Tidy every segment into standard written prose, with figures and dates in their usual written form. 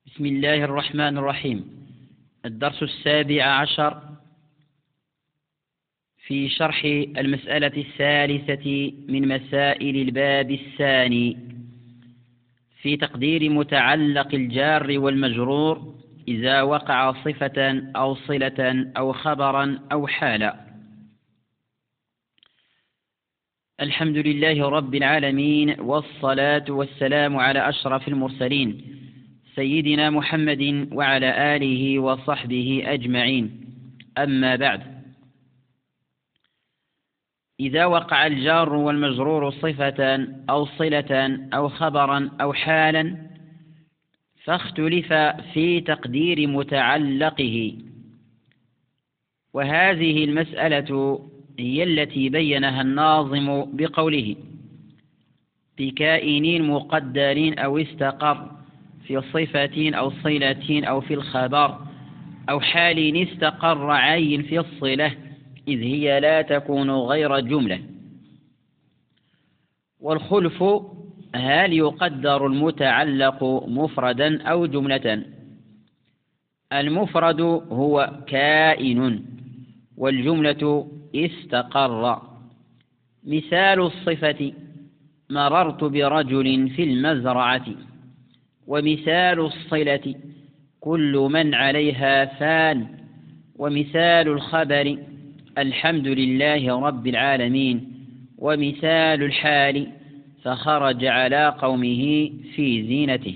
بسم الله الرحمن الرحيم. الدرس 17 في شرح المسألة 3 من مسائل الباب الثاني في تقدير متعلق الجار والمجرور إذا وقع صفة أو صلة أو خبرا أو حالا. الحمد لله رب العالمين، والصلاة والسلام على أشرف المرسلين سيدنا محمد وعلى آله وصحبه أجمعين. أما بعد، إذا وقع الجار والمجرور صفة أو صلة أو خبرا أو حالا فاختلف في تقدير متعلقه، وهذه المسألة هي التي بينها الناظم بقوله: بكائن مقدر أو استقر في صفة أو صلة أو في الخبر أو حال استقر عين في الصلة إذ هي لا تكون غير جملة. والخلف: هل يقدر المتعلق مفردا أو جملة؟ المفرد هو كائن، والجملة استقر. مثال الصفة: مررت برجل في المزرعة. ومثال الصلة: كل من عليها فان. ومثال الخبر: الحمد لله رب العالمين. ومثال الحال: فخرج على قومه في زينته.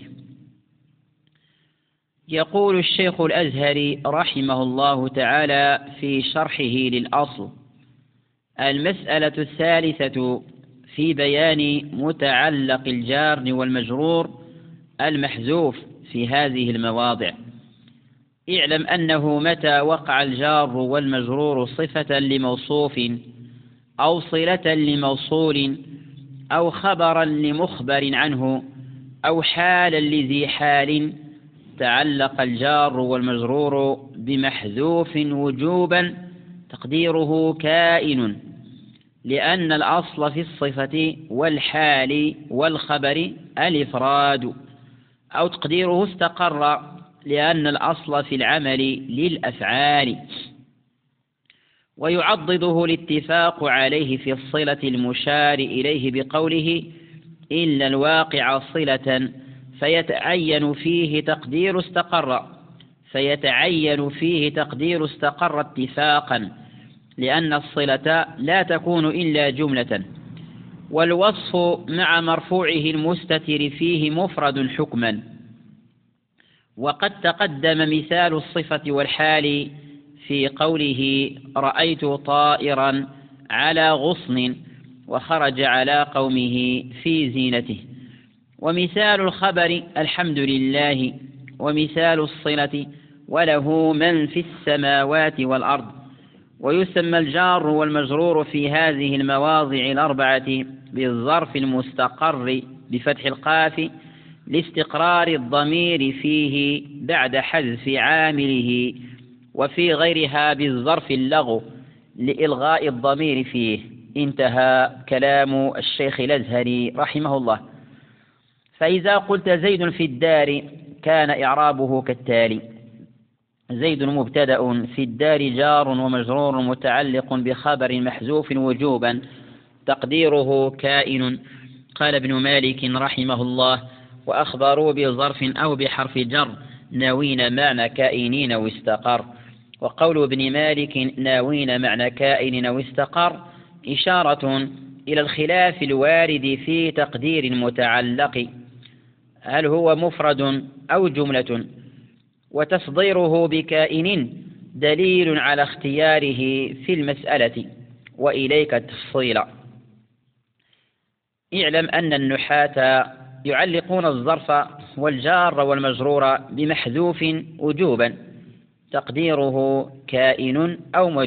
يقول الشيخ الأزهري رحمه الله تعالى في شرحه للأصل: المسألة 3 في بيان متعلق الجار والمجرور المحذوف في هذه المواضع. اعلم أنه متى وقع الجار والمجرور صفة لموصوف أو صلة لموصول أو خبرا لمخبر عنه أو حالا لذي حال، تعلق الجار والمجرور بمحذوف وجوبا تقديره كائن، لأن الأصل في الصفة والحال والخبر الإفراد، أو تقديره استقر، لأن الأصل في العمل للأفعال. ويعضده الاتفاق عليه في الصلة المشار إليه بقوله: إلا الواقع صلة فيتعين فيه تقدير استقر اتفاقا، لأن الصلة لا تكون إلا جملة. والوصف مع مرفوعه المستتر فيه مفرد حكما. وقد تقدم مثال الصفة والحال في قوله: رأيت طائرا على غصن وخرج على قومه في زينته. ومثال الخبر: الحمد لله. ومثال الصلة: وله من في السماوات والأرض. ويسمى الجار والمجرور في هذه المواضع 4 بالظرف المستقر بفتح القاف لاستقرار الضمير فيه بعد حذف عامله، وفي غيرها بالظرف اللغو لإلغاء الضمير فيه. انتهى كلام الشيخ الأزهري رحمه الله. فإذا قلت زيد في الدار كان إعرابه كالتالي: زيد مبتدأ، في الدار جار ومجرور متعلق بخبر محذوف وجوبا تقديره كائن. قال ابن مالك رحمه الله: وأخبروا بظرف أو بحرف جر ناوين معنى كائنين واستقر. وقول ابن مالك ناوين معنى كائن واستقر إشارة إلى الخلاف الوارد في تقدير المتعلق، هل هو مفرد أو جملة؟ وتصديره بكائن دليل على اختياره في المسألة، وإليك التفصيل. اعلم أن النحاة يعلقون الظرف والجار والمجرور بمحذوف وجوبا تقديره كائن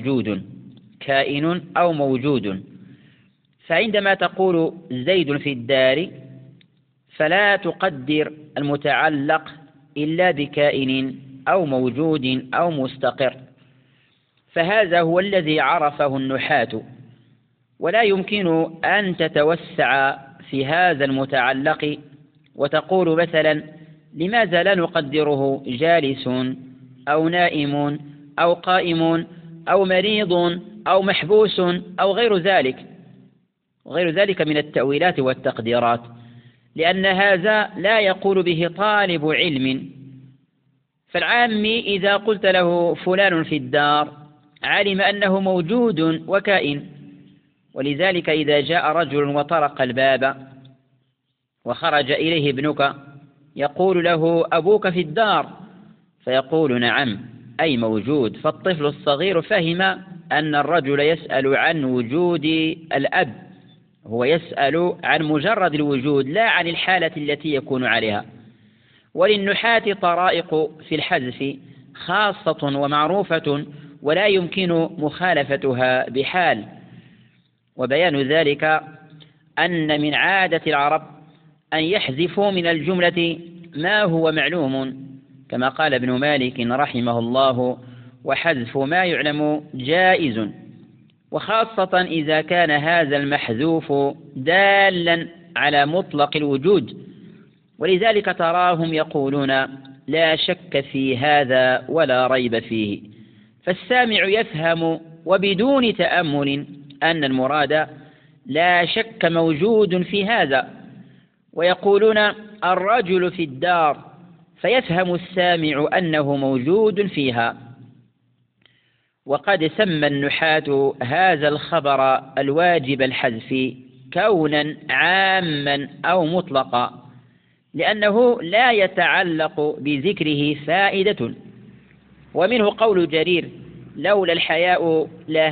أو موجود. فعندما تقول زيد في الدار فلا تقدر المتعلق إلا بكائن أو موجود أو مستقر، فهذا هو الذي عرفه النحاة. ولا يمكن أن تتوسع في هذا المتعلق وتقول مثلا لماذا لا نقدره جالس أو نائم أو قائم أو مريض أو محبوس أو غير ذلك من التأويلات والتقديرات، لأن هذا لا يقول به طالب علم. فالعامي إذا قلت له فلان في الدار علم أنه موجود وكائن. ولذلك إذا جاء رجل وطرق الباب وخرج إليه ابنك يقول له أبوك في الدار، فيقول نعم أي موجود. فالطفل الصغير فهم أن الرجل يسأل عن وجود الأب، هو يسأل عن مجرد الوجود لا عن الحالة التي يكون عليها. وللنحاة طرائق في الحذف خاصة ومعروفة ولا يمكن مخالفتها بحال، وبيان ذلك أن من عادة العرب أن يحذفوا من الجملة ما هو معلوم، كما قال ابن مالك رحمه الله: وحذف ما يعلم جائز، وخاصة إذا كان هذا المحذوف دالا على مطلق الوجود. ولذلك تراهم يقولون لا شك في هذا ولا ريب فيه، فالسامع يفهم وبدون تأمل أن المراد لا شك موجود في هذا. ويقولون الرجل في الدار، فيفهم السامع أنه موجود فيها. وقد سمى النحاة هذا الخبر الواجب الحذف كونا عاما أو مطلقا، لأنه لا يتعلق بذكره فائدة. ومنه قول جرير: لولا الحياء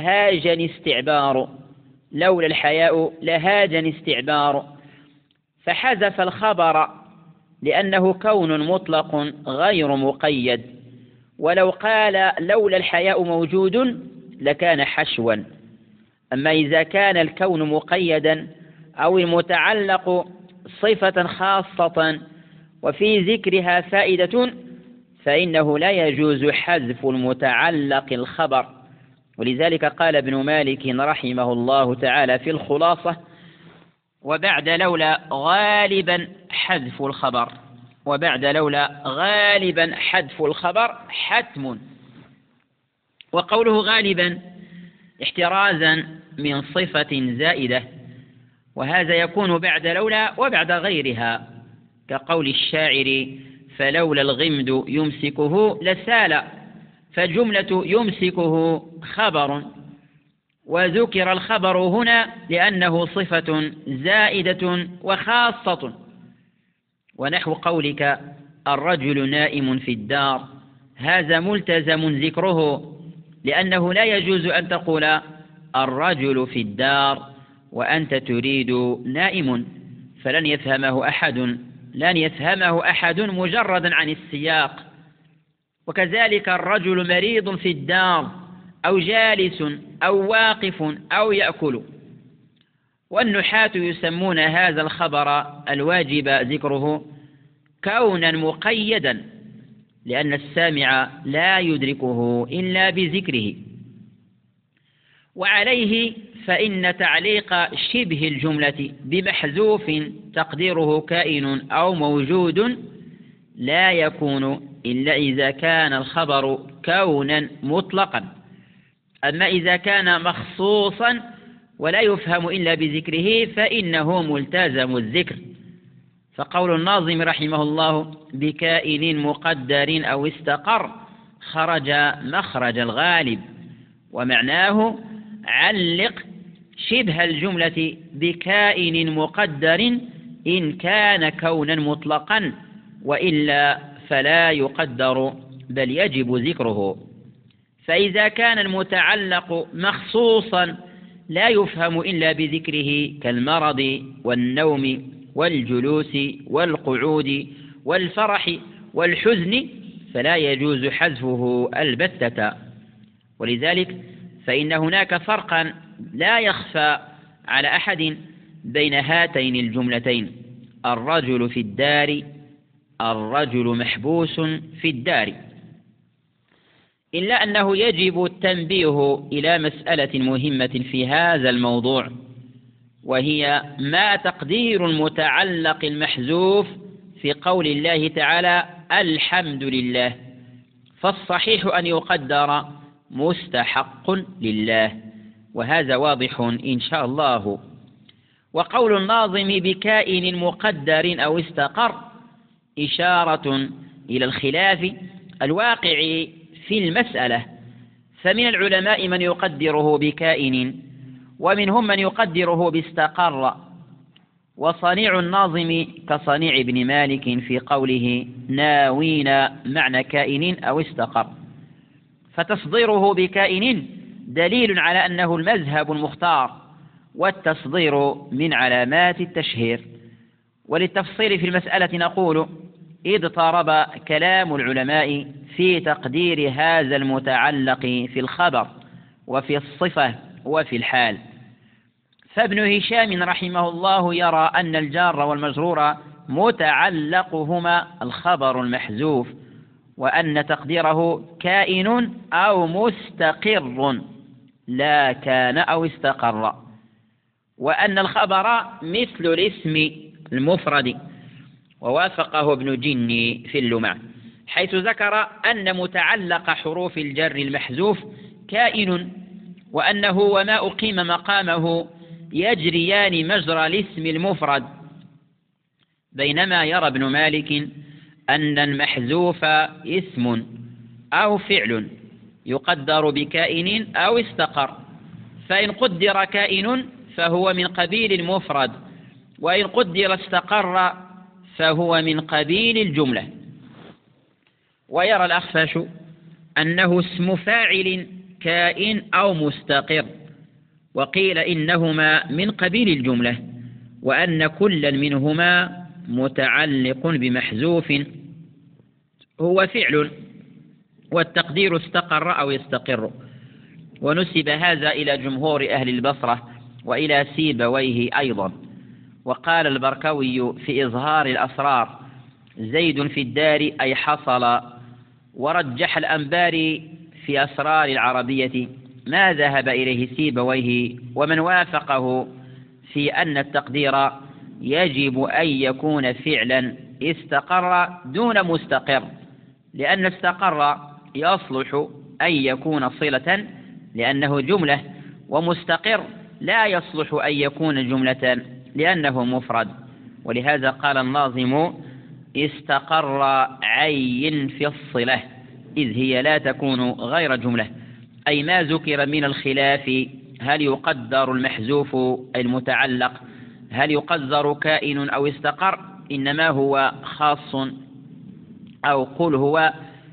لهاجني استعبار، فحذف الخبر لأنه كون مطلق غير مقيد. ولو قال لولا الحياء موجود لكان حشوا. أما إذا كان الكون مقيدا أو المتعلق صفة خاصة وفي ذكرها فائدة فإنه لا يجوز حذف المتعلق الخبر. ولذلك قال ابن مالك رحمه الله تعالى في الخلاصة: وبعد لولا غالبا حذف الخبر حتم. وقوله غالبا احترازا من صفة زائدة، وهذا يكون بعد لولا وبعد غيرها، كقول الشاعر: فلولا الغمد يمسكه لسال، فجملة يمسكه خبر، وذكر الخبر هنا لأنه صفة زائدة وخاصة. ونحو قولك الرجل نائم في الدار، هذا ملتزم ذكره، لأنه لا يجوز أن تقول الرجل في الدار وأنت تريد نائم، فلن يفهمه أحد مجردا عن السياق. وكذلك الرجل مريض في الدار، أو جالس أو واقف أو يأكل. والنحاة يسمون هذا الخبر الواجب ذكره كونا مقيدا، لأن السامع لا يدركه إلا بذكره. وعليه فإن تعليق شبه الجملة بمحذوف تقديره كائن أو موجود لا يكون إلا إذا كان الخبر كونا مطلقا. أما إذا كان مخصوصا ولا يفهم إلا بذكره فإنه ملتزم الذكر. فقول الناظم رحمه الله: بكائن مقدر أو استقر خرج مخرج الغالب، ومعناه علق شبه الجملة بكائن مقدر إن كان كونا مطلقا، وإلا فلا يقدر بل يجب ذكره. فإذا كان المتعلق مخصوصا لا يفهم إلا بذكره كالمرض والنوم والجلوس والقعود والفرح والحزن فلا يجوز حذفه البتة. ولذلك فإن هناك فرقا لا يخفى على أحد بين هاتين الجملتين: الرجل في الدار، الرجل محبوس في الدار. إلا أنه يجب التنبيه إلى مسألة مهمة في هذا الموضوع، وهي ما تقدير المتعلق المحذوف في قول الله تعالى الحمد لله، فالصحيح أن يقدر مستحق لله، وهذا واضح إن شاء الله. وقول الناظم بكائن مقدر أو استقر إشارة إلى الخلاف الواقع في المسألة، فمن العلماء من يقدره بكائن، ومنهم من يقدره باستقر، وصنيع الناظم كصنيع ابن مالك في قوله ناوين معنى كائن أو استقر، فتصديره بكائن دليل على أنه المذهب المختار، والتصدير من علامات التشهير. وللتفصيل في المسألة نقول إذ اضطرب كلام العلماء في تقدير هذا المتعلق في الخبر وفي الصفة وفي الحال. فابن هشام رحمه الله يرى أن الجار والمجرور متعلقهما الخبر المحذوف، وأن تقديره كائن أو مستقر لا كان أو استقر، وأن الخبر مثل الاسم المفرد. ووافقه ابن جني في اللمع حيث ذكر أن متعلق حروف الجر المحذوف كائن، وأنه وما أقيم مقامه يجريان مجرى الاسم المفرد، بينما يرى ابن مالك أن المحذوف اسم أو فعل يقدر بكائن أو استقر، فإن قدر كائن فهو من قبيل المفرد، وإن قدر استقر فهو من قبيل الجملة. ويرى الأخفش أنه اسم فاعل كائن أو مستقر، وقيل إنهما من قبيل الجملة، وأن كل منهما متعلق بمحذوف هو فعل، والتقدير استقر أو يستقر. ونسب هذا إلى جمهور أهل البصرة وإلى سيبويه أيضا. وقال البركوي في إظهار الأسرار زيد في الدار أي حصل، ورجح الأنباري في أسرار العربية ما ذهب إليه سيبويه ومن وافقه في أن التقدير يجب أن يكون فعلا استقر دون مستقر، لأن استقر يصلح أن يكون صلة لأنه جملة، ومستقر لا يصلح أن يكون جملة لأنه مفرد. ولهذا قال الناظم استقر عين في الصلة إذ هي لا تكون غير جملة، أي ما ذكر من الخلاف هل يقدر المحذوف المتعلق، هل يقدر كائن أو استقر، إنما هو خاص أو قل هو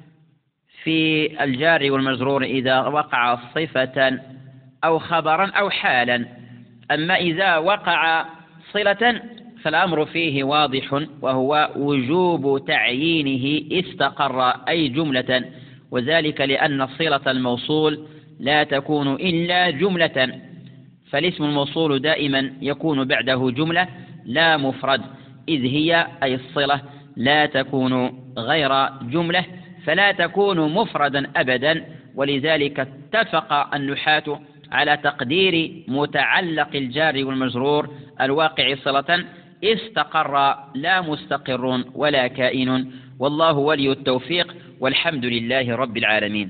في الجار والمجرور إذا وقع صفة أو خبرا أو حالا. أما إذا وقع صلة فالأمر فيه واضح، وهو وجوب تعيينه استقر أي جملة، وذلك لأن صلة الموصول لا تكون إلا جملة، فالاسم الموصول دائما يكون بعده جملة لا مفرد، إذ هي أي الصلة لا تكون غير جملة فلا تكون مفردا أبدا. ولذلك اتفق النحاة على تقدير متعلق الجار والمجرور الواقع صلة استقر لا مستقر ولا كائن. والله ولي التوفيق، والحمد لله رب العالمين.